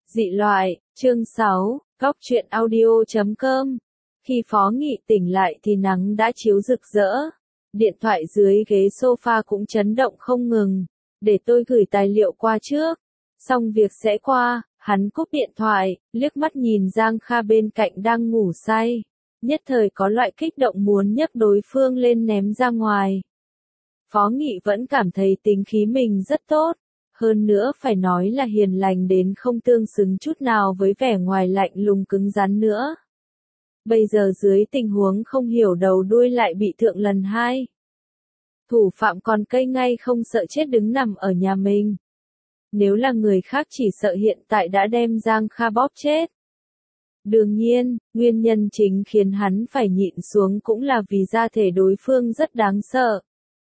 Dị loại, chương 6, Góc truyện audio.com. Khi Phó Nghị tỉnh lại thì nắng đã chiếu rực rỡ. Điện thoại dưới ghế sofa cũng chấn động không ngừng. Để tôi gửi tài liệu qua trước. Xong việc sẽ qua, hắn cúp điện thoại, liếc mắt nhìn Giang Kha bên cạnh đang ngủ say. Nhất thời có loại kích động muốn nhấc đối phương lên ném ra ngoài. Phó Nghị vẫn cảm thấy tính khí mình rất tốt. Hơn nữa phải nói là hiền lành đến không tương xứng chút nào với vẻ ngoài lạnh lùng cứng rắn nữa. Bây giờ dưới tình huống không hiểu đầu đuôi lại bị thượng lần hai. Thủ phạm còn cây ngay không sợ chết đứng nằm ở nhà mình. Nếu là người khác chỉ sợ hiện tại đã đem Giang Kha bóp chết. Đương nhiên, nguyên nhân chính khiến hắn phải nhịn xuống cũng là vì da thể đối phương rất đáng sợ.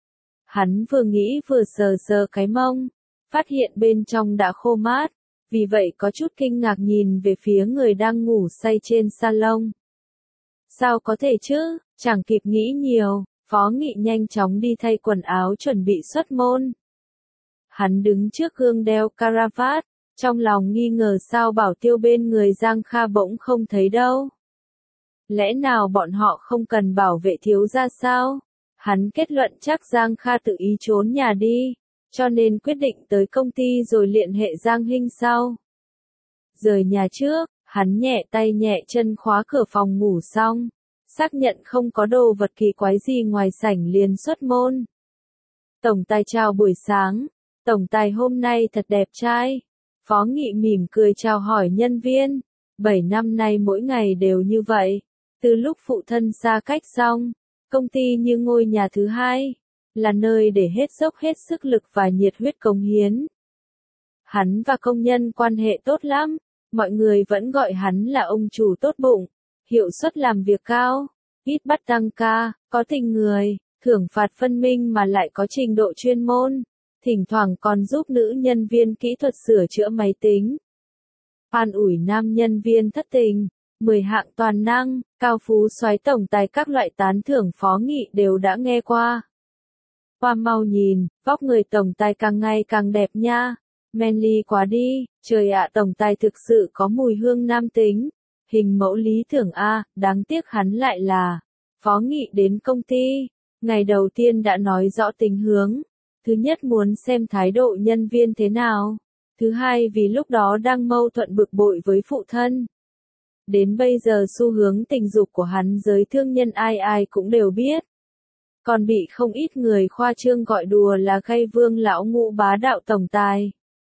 Hắn vừa nghĩ vừa sờ sờ cái mông. Phát hiện bên trong đã khô mát, vì vậy có chút kinh ngạc nhìn về phía người đang ngủ say trên salon. Sao có thể chứ, chẳng kịp nghĩ nhiều, Phó Nghị nhanh chóng đi thay quần áo chuẩn bị xuất môn. Hắn đứng trước gương đeo caravat, trong lòng nghi ngờ sao bảo tiêu bên người Giang Kha bỗng không thấy đâu. Lẽ nào bọn họ không cần bảo vệ thiếu gia sao? Hắn kết luận chắc Giang Kha tự ý trốn nhà đi. Cho nên quyết định tới công ty rồi liên hệ Giang Hinh sau. Rời nhà trước, hắn nhẹ tay nhẹ chân khóa cửa phòng ngủ xong. Xác nhận không có đồ vật kỳ quái gì ngoài sảnh liền xuất môn. Tổng tài chào buổi sáng. Tổng tài hôm nay thật đẹp trai. Phó Nghị mỉm cười chào hỏi nhân viên. 7 năm nay mỗi ngày đều như vậy. Từ lúc phụ thân xa cách xong, công ty như ngôi nhà thứ hai. Là nơi để hết dốc hết sức lực và nhiệt huyết cống hiến. Hắn và công nhân quan hệ tốt lắm, mọi người vẫn gọi hắn là ông chủ tốt bụng, hiệu suất làm việc cao, ít bắt tăng ca, có tình người, thưởng phạt phân minh mà lại có trình độ chuyên môn, thỉnh thoảng còn giúp nữ nhân viên kỹ thuật sửa chữa máy tính. An ủi nam nhân viên thất tình, 10 hạng toàn năng, cao phú soái tổng tài các loại tán thưởng Phó Nghị đều đã nghe qua. Qua mau nhìn, vóc người tổng tài càng ngày càng đẹp nha. Manly quá đi, trời ạ tổng tài thực sự có mùi hương nam tính. Hình mẫu lý tưởng a, đáng tiếc hắn lại là Phó Nghị đến công ty. Ngày đầu tiên đã nói rõ tình hướng. Thứ nhất muốn xem thái độ nhân viên thế nào. Thứ hai vì lúc đó đang mâu thuẫn bực bội với phụ thân. Đến bây giờ xu hướng tình dục của hắn giới thương nhân ai ai cũng đều biết. Còn bị không ít người khoa trương gọi đùa là gây vương lão ngũ bá đạo tổng tài.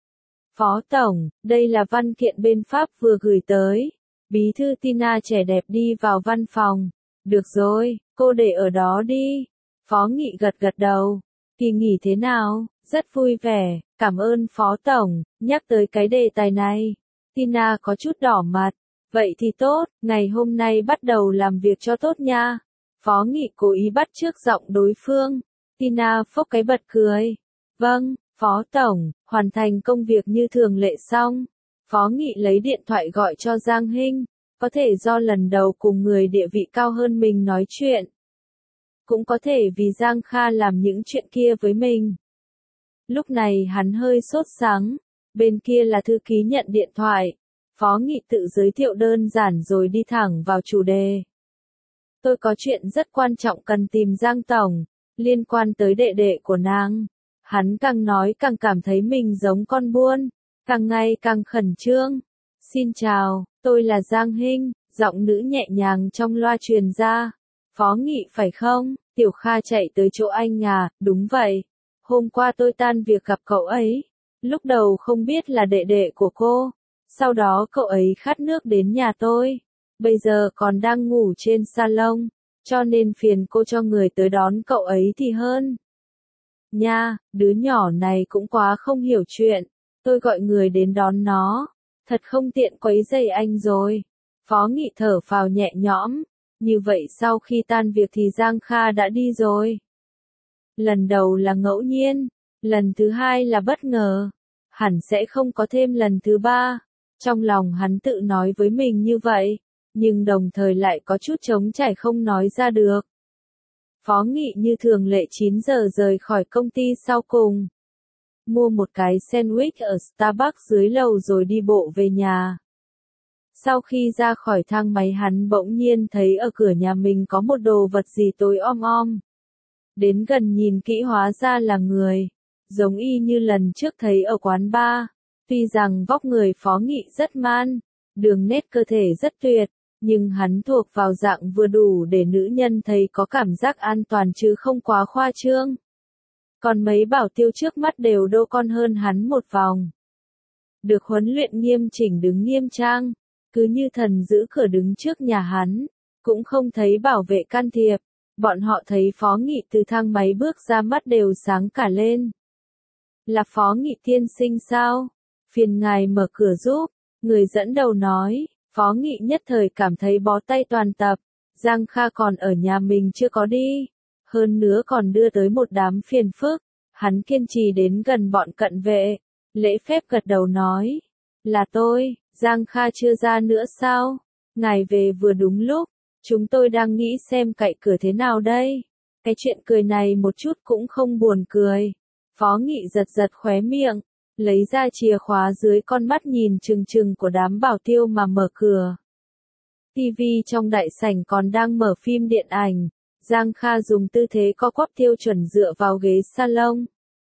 Phó tổng, đây là văn kiện bên Pháp vừa gửi tới. Bí thư Tina trẻ đẹp đi vào văn phòng. Được rồi, cô để ở đó đi. Phó Nghị gật gật đầu. Kỳ nghỉ thế nào? Rất vui vẻ, cảm ơn Phó tổng, nhắc tới cái đề tài này. Tina có chút đỏ mặt. Vậy thì tốt, ngày hôm nay bắt đầu làm việc cho tốt nha. Phó Nghị cố ý bắt chước giọng đối phương. Tina phốc cái bật cười. Vâng, Phó tổng, hoàn thành công việc như thường lệ xong. Phó Nghị lấy điện thoại gọi cho Giang Hinh. Có thể do lần đầu cùng người địa vị cao hơn mình nói chuyện. Cũng có thể vì Giang Kha làm những chuyện kia với mình. Lúc này hắn hơi sốt sắng. Bên kia là thư ký nhận điện thoại. Phó Nghị tự giới thiệu đơn giản rồi đi thẳng vào chủ đề. Tôi có chuyện rất quan trọng cần tìm Giang tổng, liên quan tới đệ đệ của nàng. Hắn càng nói càng cảm thấy mình giống con buôn, càng ngày càng khẩn trương. Xin chào, tôi là Giang Hinh, giọng nữ nhẹ nhàng trong loa truyền ra. Phó Nghị phải không? Tiểu Kha chạy tới chỗ anh à, đúng vậy. Hôm qua tôi tan việc gặp cậu ấy. Lúc đầu không biết là đệ đệ của cô. Sau đó cậu ấy khát nước đến nhà tôi. Bây giờ còn đang ngủ trên salon, cho nên phiền cô cho người tới đón cậu ấy thì hơn. Nha, đứa nhỏ này cũng quá không hiểu chuyện, tôi gọi người đến đón nó, thật không tiện quấy rầy anh rồi. Phó Nghị thở phào nhẹ nhõm, như vậy sau khi tan việc thì Giang Kha đã đi rồi. Lần đầu là ngẫu nhiên, lần thứ hai là bất ngờ, hẳn sẽ không có thêm lần thứ ba. Trong lòng hắn tự nói với mình như vậy. Nhưng đồng thời lại có chút trống trải không nói ra được. Phó Nghị như thường lệ 9 giờ rời khỏi công ty sau cùng. mua một cái sandwich ở Starbucks dưới lầu rồi đi bộ về nhà. Sau khi ra khỏi thang máy hắn bỗng nhiên thấy ở cửa nhà mình có một đồ vật gì tối om om. Đến gần nhìn kỹ hóa ra là người, giống y như lần trước thấy ở quán bar. Tuy rằng vóc người Phó Nghị rất man, đường nét cơ thể rất tuyệt, nhưng hắn thuộc vào dạng vừa đủ để nữ nhân thấy có cảm giác an toàn chứ không quá khoa trương. Còn mấy bảo tiêu trước mắt đều đô con hơn hắn một vòng. Được huấn luyện nghiêm chỉnh đứng nghiêm trang, cứ như thần giữ cửa đứng trước nhà hắn, cũng không thấy bảo vệ can thiệp. Bọn họ thấy Phó Nghị từ thang máy bước ra mắt đều sáng cả lên. Là Phó Nghị tiên sinh sao? Phiền ngài mở cửa giúp, người dẫn đầu nói. Phó Nghị nhất thời cảm thấy bó tay toàn tập, Giang Kha còn ở nhà mình chưa có đi, hơn nữa còn đưa tới một đám phiền phức. Hắn kiên trì đến gần bọn cận vệ, lễ phép gật đầu nói, là tôi, Giang Kha chưa ra nữa sao? Ngài về vừa đúng lúc, chúng tôi đang nghĩ xem cậy cửa thế nào đây? Cái chuyện cười này một chút cũng không buồn cười. Phó Nghị giật giật khóe miệng, lấy ra chìa khóa dưới con mắt nhìn trừng trừng của đám bảo tiêu mà mở cửa. TV trong đại sảnh còn đang mở phim điện ảnh, Giang Kha dùng tư thế co quắp tiêu chuẩn dựa vào ghế salon.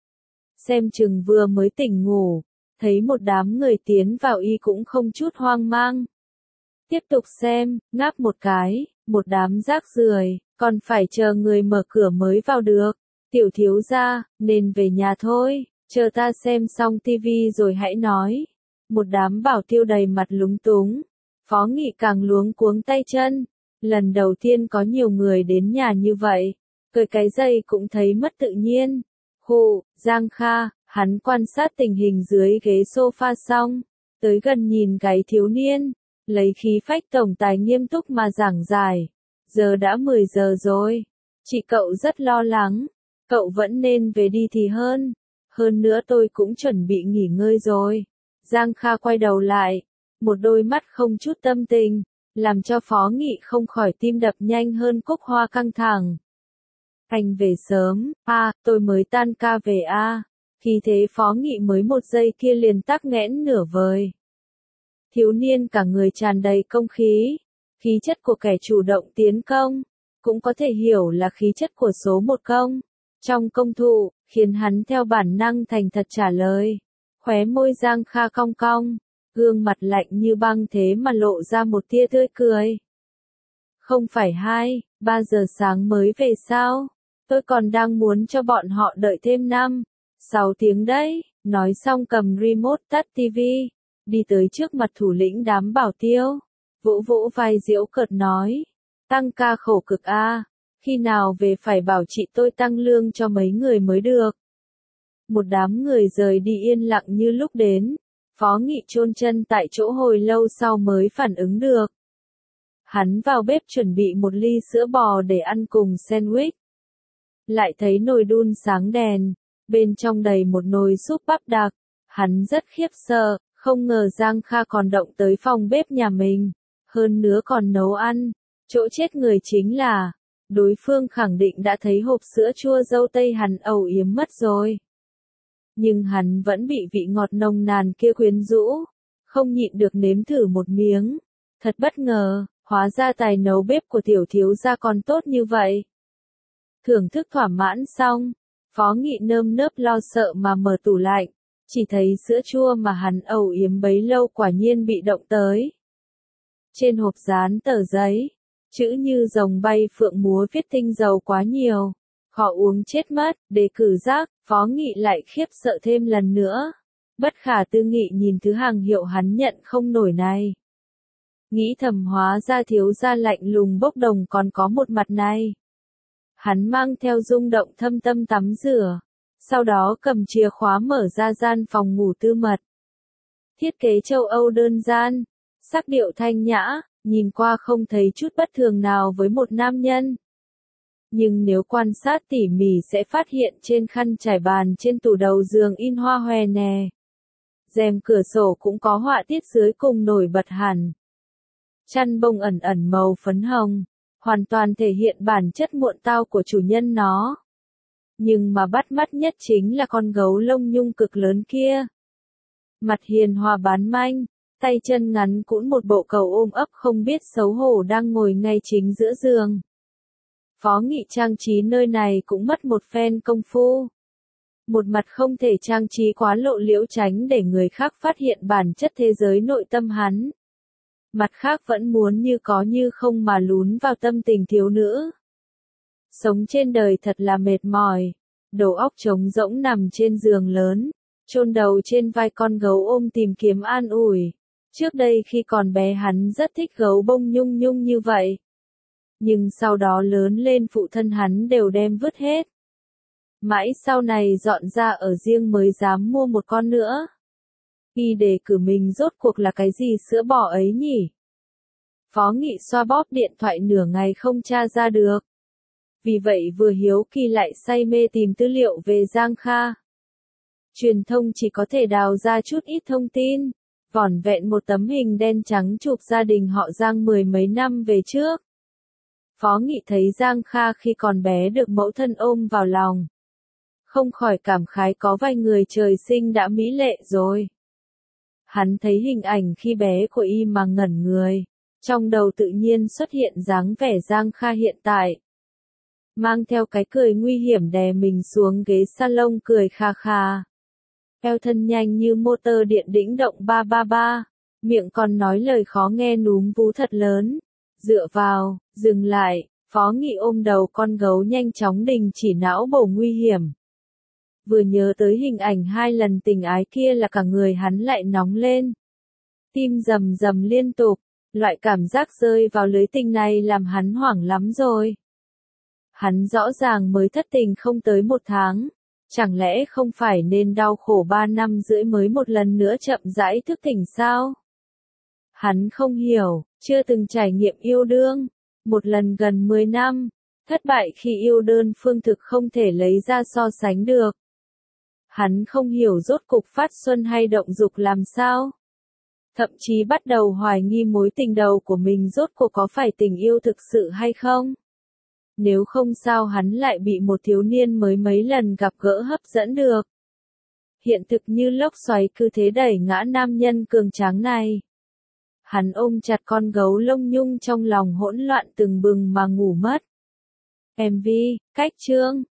Xem chừng vừa mới tỉnh ngủ, thấy một đám người tiến vào y cũng không chút hoang mang. Tiếp tục xem, ngáp một cái, một đám rác rưởi, còn phải chờ người mở cửa mới vào được. Tiểu thiếu gia, nên về nhà thôi, chờ ta xem xong tivi rồi hãy nói. Một đám bảo tiêu đầy mặt lúng túng. Phó Nghị càng luống cuống tay chân. Lần đầu tiên có nhiều người đến nhà như vậy. Cởi cái giày cũng thấy mất tự nhiên. Hù, Giang Kha, hắn quan sát tình hình dưới ghế sofa xong. Tới gần nhìn cái thiếu niên. Lấy khí phách tổng tài nghiêm túc mà giảng giải. Giờ đã 10 giờ rồi. Chị cậu rất lo lắng. Cậu vẫn nên về đi thì hơn. Hơn nữa tôi cũng chuẩn bị nghỉ ngơi rồi. Giang Kha quay đầu lại. Một đôi mắt không chút tâm tình. Làm cho Phó Nghị không khỏi tim đập nhanh hơn cúc hoa căng thẳng. Anh về sớm. Tôi mới tan ca về Khi thế Phó Nghị mới một giây kia liền tắc nghẽn nửa vời. Thiếu niên cả người tràn đầy công khí. Khí chất của kẻ chủ động tiến công. Cũng có thể hiểu là khí chất của số một công. Trong công thụ, khiến hắn theo bản năng thành thật trả lời. Khóe môi Giang Kha cong cong. Gương mặt lạnh như băng thế mà lộ ra một tia tươi cười. Không phải 2-3 giờ sáng mới về sao? Tôi còn đang muốn cho bọn họ đợi thêm 5-6 tiếng đấy. Nói xong cầm remote tắt tivi. Đi tới trước mặt thủ lĩnh đám bảo tiêu. Vỗ vỗ vai giễu cợt nói. Tăng ca khổ cực khi nào về phải bảo chị tôi tăng lương cho mấy người mới được. Một đám người rời đi yên lặng như lúc đến. Phó Nghị chôn chân tại chỗ hồi lâu sau mới phản ứng được. Hắn vào bếp chuẩn bị một ly sữa bò để ăn cùng sandwich. Lại thấy nồi đun sáng đèn, bên trong đầy một nồi súp bắp đặc. Hắn rất khiếp sợ, không ngờ Giang Kha còn động tới phòng bếp nhà mình. Hơn nữa còn nấu ăn. Chỗ chết người chính là, đối phương khẳng định đã thấy hộp sữa chua dâu tây hắn âu yếm mất rồi. Nhưng hắn vẫn bị vị ngọt nồng nàn kia quyến rũ, không nhịn được nếm thử một miếng. Thật bất ngờ, hóa ra tài nấu bếp của tiểu thiếu gia còn tốt như vậy. Thưởng thức thỏa mãn xong, Phó Nghị nơm nớp lo sợ mà mở tủ lạnh, chỉ thấy sữa chua mà hắn âu yếm bấy lâu quả nhiên bị động tới. Trên hộp dán tờ giấy, chữ như rồng bay phượng múa viết tinh dầu quá nhiều. Khó uống chết mất, đề cử giác, Phó Nghị lại khiếp sợ thêm lần nữa. Bất khả tư nghị nhìn thứ hàng hiệu hắn nhận không nổi này. Nghĩ thầm hóa ra thiếu gia lạnh lùng bốc đồng còn có một mặt này. Hắn mang theo rung động thâm tâm tắm rửa. Sau đó cầm chìa khóa mở ra gian phòng ngủ tư mật. Thiết kế châu Âu đơn giản, sắc điệu thanh nhã, nhìn qua không thấy chút bất thường nào với một nam nhân. Nhưng nếu quan sát tỉ mỉ sẽ phát hiện trên khăn trải bàn trên tủ đầu giường in hoa hòe nè. Rèm cửa sổ cũng có họa tiết dưới cùng nổi bật hẳn. Chăn bông ẩn ẩn màu phấn hồng, hoàn toàn thể hiện bản chất muộn tao của chủ nhân nó. Nhưng mà bắt mắt nhất chính là con gấu lông nhung cực lớn kia. Mặt hiền hòa bán manh, tay chân ngắn cũn, một bộ cầu ôm ấp không biết xấu hổ đang ngồi ngay chính giữa giường. Phó Nghị trang trí nơi này cũng mất một phen công phu. Một mặt không thể trang trí quá lộ liễu tránh để người khác phát hiện bản chất thế giới nội tâm hắn. Mặt khác vẫn muốn như có như không mà lún vào tâm tình thiếu nữ. Sống trên đời thật là mệt mỏi, đầu óc trống rỗng nằm trên giường lớn, chôn đầu trên vai con gấu ôm tìm kiếm an ủi. Trước đây khi còn bé hắn rất thích gấu bông nhung nhung như vậy. Nhưng sau đó lớn lên phụ thân hắn đều đem vứt hết. Mãi sau này dọn ra ở riêng mới dám mua một con nữa. Y đề cử mình rốt cuộc là cái gì sữa bò ấy nhỉ? Phó Nghị xoa bóp điện thoại nửa ngày không tra ra được. Vì vậy vừa hiếu kỳ lại say mê tìm tư liệu về Giang Kha. Truyền thông chỉ có thể đào ra chút ít thông tin, vỏn vẹn một tấm hình đen trắng chụp gia đình họ Giang mười mấy năm về trước. Phó Nghị thấy Giang Kha khi còn bé được mẫu thân ôm vào lòng. Không khỏi cảm khái có vài người trời sinh đã mỹ lệ rồi. Hắn thấy hình ảnh khi bé của y mà ngẩn người. Trong đầu tự nhiên xuất hiện dáng vẻ Giang Kha hiện tại. Mang theo cái cười nguy hiểm đè mình xuống ghế salon cười kha kha. Eo thân nhanh như motor điện đĩnh động 333. Miệng còn nói lời khó nghe núm vú thật lớn. Dựa vào, dừng lại, Phó Nghị ôm đầu con gấu nhanh chóng đình chỉ não bổ nguy hiểm. Vừa nhớ tới hình ảnh 2 lần tình ái kia là cả người hắn lại nóng lên. Tim rầm rầm liên tục, loại cảm giác rơi vào lưới tình này làm hắn hoảng lắm rồi. Hắn rõ ràng mới thất tình không tới 1 tháng, chẳng lẽ không phải nên đau khổ 3 năm rưỡi mới một lần nữa chậm rãi thức tỉnh sao? Hắn không hiểu, chưa từng trải nghiệm yêu đương, một lần gần 10 năm, thất bại khi yêu đơn phương thực không thể lấy ra so sánh được. Hắn không hiểu rốt cục phát xuân hay động dục làm sao. Thậm chí bắt đầu hoài nghi mối tình đầu của mình rốt cuộc có phải tình yêu thực sự hay không. Nếu không sao hắn lại bị một thiếu niên mới mấy lần gặp gỡ hấp dẫn được. Hiện thực như lốc xoáy cứ thế đẩy ngã nam nhân cường tráng này. Hắn ôm chặt con gấu lông nhung trong lòng hỗn loạn từng bừng mà ngủ mất. MV, cách chương